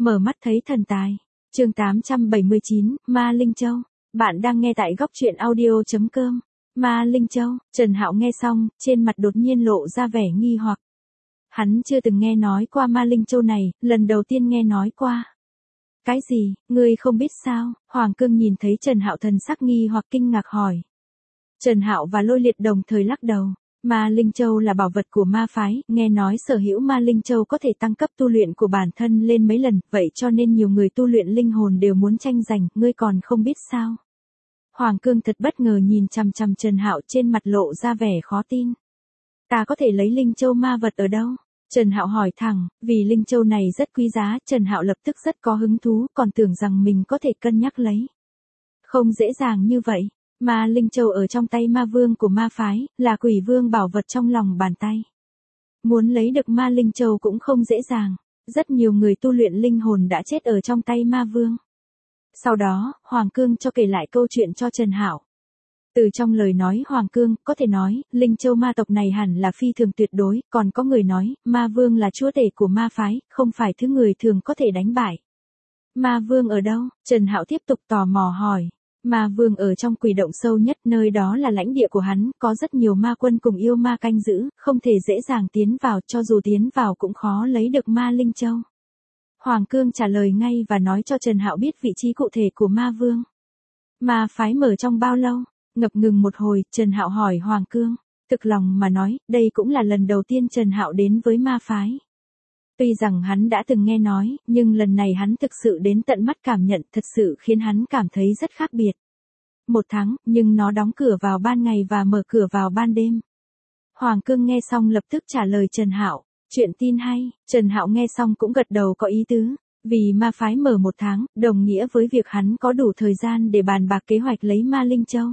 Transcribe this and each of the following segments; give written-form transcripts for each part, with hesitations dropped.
Mở mắt thấy thần tài. Chương 879, Ma Linh Châu. Bạn đang nghe tại góc truyện audio.com. Ma Linh Châu. Trần Hạo nghe xong, trên mặt đột nhiên lộ ra vẻ nghi hoặc. Hắn chưa từng nghe nói qua Ma Linh Châu này, lần đầu tiên nghe nói qua. Cái gì, ngươi không biết sao? Hoàng Cương nhìn thấy Trần Hạo thần sắc nghi hoặc kinh ngạc hỏi. Trần Hạo và Lôi Liệt đồng thời lắc đầu. Ma Linh Châu là bảo vật của ma phái, nghe nói sở hữu Ma Linh Châu có thể tăng cấp tu luyện của bản thân lên mấy lần, vậy cho nên nhiều người tu luyện linh hồn đều muốn tranh giành, ngươi còn không biết sao? Hoàng Cương thật bất ngờ nhìn chằm chằm Trần Hạo, trên mặt lộ ra vẻ khó tin. Ta có thể lấy Linh Châu ma vật ở đâu? Trần Hạo hỏi thẳng, vì Linh Châu này rất quý giá, Trần Hạo lập tức rất có hứng thú, còn tưởng rằng mình có thể cân nhắc lấy. Không dễ dàng như vậy. Ma Linh Châu ở trong tay ma vương của ma phái, là quỷ vương bảo vật trong lòng bàn tay. Muốn lấy được Ma Linh Châu cũng không dễ dàng, rất nhiều người tu luyện linh hồn đã chết ở trong tay ma vương. Sau đó, Hoàng Cương cho kể lại câu chuyện cho Trần Hạo. Từ trong lời nói Hoàng Cương, có thể nói, Linh Châu ma tộc này hẳn là phi thường tuyệt đối, còn có người nói, ma vương là chúa tể của ma phái, không phải thứ người thường có thể đánh bại. Ma vương ở đâu? Trần Hạo tiếp tục tò mò hỏi. Ma vương ở trong quỷ động sâu nhất, nơi đó là lãnh địa của hắn, có rất nhiều ma quân cùng yêu ma canh giữ, không thể dễ dàng tiến vào, cho dù tiến vào cũng khó lấy được Ma Linh Châu. Hoàng Cương trả lời ngay và nói cho Trần Hạo biết vị trí cụ thể của ma vương. Ma phái mở trong bao lâu? Ngập ngừng một hồi, Trần Hạo hỏi Hoàng Cương. Thực lòng mà nói, đây cũng là lần đầu tiên Trần Hạo đến với ma phái. Tuy rằng hắn đã từng nghe nói, nhưng lần này hắn thực sự đến tận mắt cảm nhận, thật sự khiến hắn cảm thấy rất khác biệt. 1 tháng, nhưng nó đóng cửa vào ban ngày và mở cửa vào ban đêm. Hoàng Cương nghe xong lập tức trả lời Trần Hạo, chuyện tin hay. Trần Hạo nghe xong cũng gật đầu có ý tứ, vì ma phái mở 1 tháng, đồng nghĩa với việc hắn có đủ thời gian để bàn bạc kế hoạch lấy Ma Linh Châu.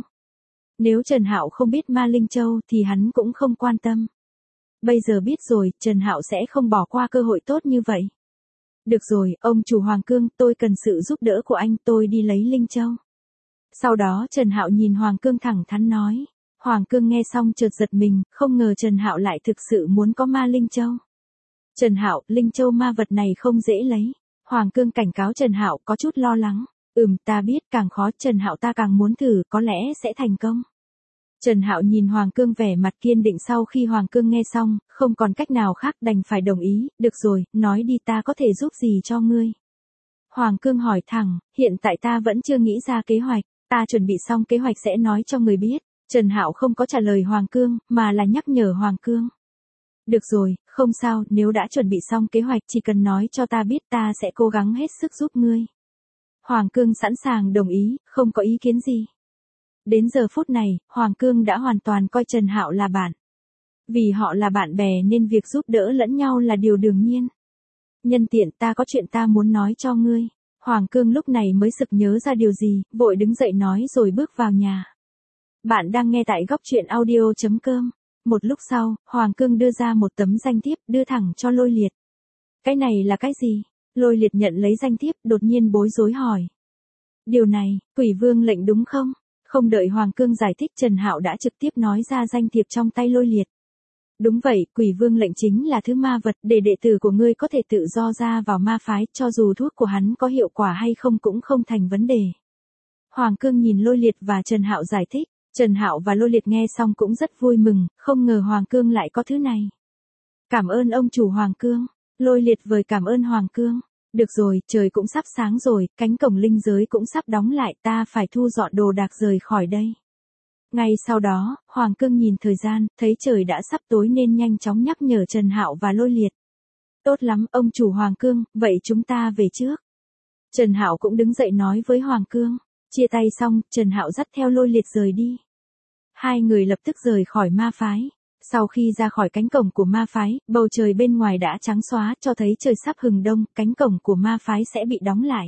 Nếu Trần Hạo không biết Ma Linh Châu thì hắn cũng không quan tâm. Bây giờ biết rồi, Trần Hạo sẽ không bỏ qua cơ hội tốt như vậy. Được rồi, ông chủ Hoàng Cương, tôi cần sự giúp đỡ của anh, tôi đi lấy Linh Châu. Sau đó Trần Hạo nhìn Hoàng Cương thẳng thắn nói. Hoàng Cương nghe xong chợt giật mình, không ngờ Trần Hạo lại thực sự muốn có Ma Linh Châu. Trần Hạo, Linh Châu ma vật này không dễ lấy. Hoàng Cương cảnh cáo Trần Hạo có chút lo lắng. Ta biết, càng khó Trần Hạo ta càng muốn thử, có lẽ sẽ thành công. Trần Hạo nhìn Hoàng Cương vẻ mặt kiên định, sau khi Hoàng Cương nghe xong, không còn cách nào khác đành phải đồng ý, được rồi, nói đi, ta có thể giúp gì cho ngươi. Hoàng Cương hỏi thẳng, hiện tại ta vẫn chưa nghĩ ra kế hoạch, ta chuẩn bị xong kế hoạch sẽ nói cho người biết. Trần Hạo không có trả lời Hoàng Cương, mà là nhắc nhở Hoàng Cương. Được rồi, không sao, nếu đã chuẩn bị xong kế hoạch chỉ cần nói cho ta biết, ta sẽ cố gắng hết sức giúp ngươi. Hoàng Cương sẵn sàng đồng ý, không có ý kiến gì. Đến giờ phút này, Hoàng Cương đã hoàn toàn coi Trần Hạo là bạn. Vì họ là bạn bè nên việc giúp đỡ lẫn nhau là điều đương nhiên. Nhân tiện, ta có chuyện ta muốn nói cho ngươi. Hoàng Cương lúc này mới sực nhớ ra điều gì, vội đứng dậy nói rồi bước vào nhà. Bạn đang nghe tại góc truyện audio.com. Một lúc sau, Hoàng Cương đưa ra một tấm danh thiếp, đưa thẳng cho Lôi Liệt. Cái này là cái gì? Lôi Liệt nhận lấy danh thiếp, đột nhiên bối rối hỏi. Điều này, quỷ vương lệnh đúng không? Không đợi Hoàng Cương giải thích, Trần Hạo đã trực tiếp nói ra danh thiệp trong tay Lôi Liệt. Đúng vậy, quỷ vương lệnh chính là thứ ma vật, để đệ tử của ngươi có thể tự do ra vào ma phái, cho dù thuốc của hắn có hiệu quả hay không cũng không thành vấn đề. Hoàng Cương nhìn Lôi Liệt và Trần Hạo giải thích. Trần Hạo và Lôi Liệt nghe xong cũng rất vui mừng, không ngờ Hoàng Cương lại có thứ này. Cảm ơn ông chủ Hoàng Cương. Lôi Liệt vời cảm ơn Hoàng Cương. Được rồi, trời cũng sắp sáng rồi, cánh cổng linh giới cũng sắp đóng lại, ta phải thu dọn đồ đạc rời khỏi đây. Ngay sau đó, Hoàng Cương nhìn thời gian, thấy trời đã sắp tối nên nhanh chóng nhắc nhở Trần Hạo và Lôi Liệt. Tốt lắm, ông chủ Hoàng Cương, vậy chúng ta về trước. Trần Hạo cũng đứng dậy nói với Hoàng Cương. Chia tay xong, Trần Hạo dắt theo Lôi Liệt rời đi. Hai người lập tức rời khỏi ma phái. Sau khi ra khỏi cánh cổng của ma phái, bầu trời bên ngoài đã trắng xóa, cho thấy trời sắp hừng đông, cánh cổng của ma phái sẽ bị đóng lại.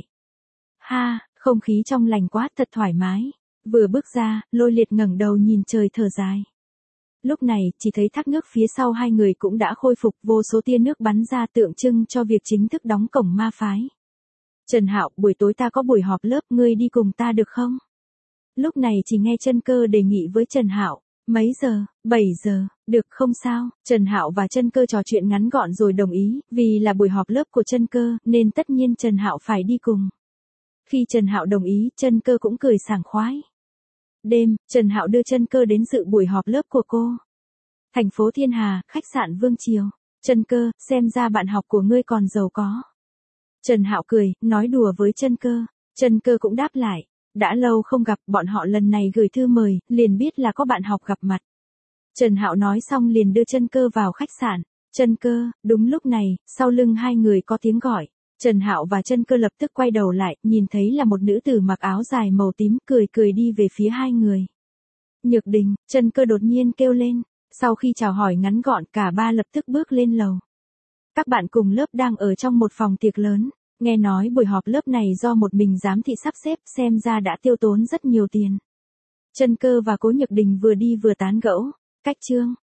Ha, không khí trong lành quá, thật thoải mái. Vừa bước ra, Lôi Liệt ngẩng đầu nhìn trời thở dài. Lúc này, chỉ thấy thác nước phía sau hai người cũng đã khôi phục, vô số tia nước bắn ra tượng trưng cho việc chính thức đóng cổng ma phái. Trần Hạo, buổi tối ta có buổi họp lớp, ngươi đi cùng ta được không? Lúc này chỉ nghe Chân Cơ đề nghị với Trần Hạo. Mấy giờ? 7 giờ, Được không sao, Trần Hạo và Chân Cơ trò chuyện ngắn gọn rồi đồng ý, vì là buổi họp lớp của Chân Cơ, nên tất nhiên Trần Hạo phải đi cùng. Khi Trần Hạo đồng ý, Chân Cơ cũng cười sảng khoái. Đêm, Trần Hạo đưa Chân Cơ đến dự buổi họp lớp của cô. Thành phố Thiên Hà, khách sạn Vương Triều. Chân Cơ, xem ra bạn học của ngươi còn giàu có. Trần Hạo cười, nói đùa với Chân Cơ. Chân Cơ cũng đáp lại. Đã lâu không gặp, bọn họ lần này gửi thư mời, liền biết là có bạn học gặp mặt. Trần Hạo nói xong liền đưa Chân Cơ vào khách sạn. Chân Cơ, đúng lúc này, sau lưng hai người có tiếng gọi. Trần Hạo và Chân Cơ lập tức quay đầu lại, nhìn thấy là một nữ tử mặc áo dài màu tím, cười cười đi về phía hai người. Nhược Đình, Chân Cơ đột nhiên kêu lên. Sau khi chào hỏi ngắn gọn, cả ba lập tức bước lên lầu. Các bạn cùng lớp đang ở trong một phòng tiệc lớn. Nghe nói buổi họp lớp này do một mình giám thị sắp xếp, xem ra đã tiêu tốn rất nhiều tiền. Chân Cơ và Cố Nhược Đình vừa đi vừa tán gẫu. Cách chương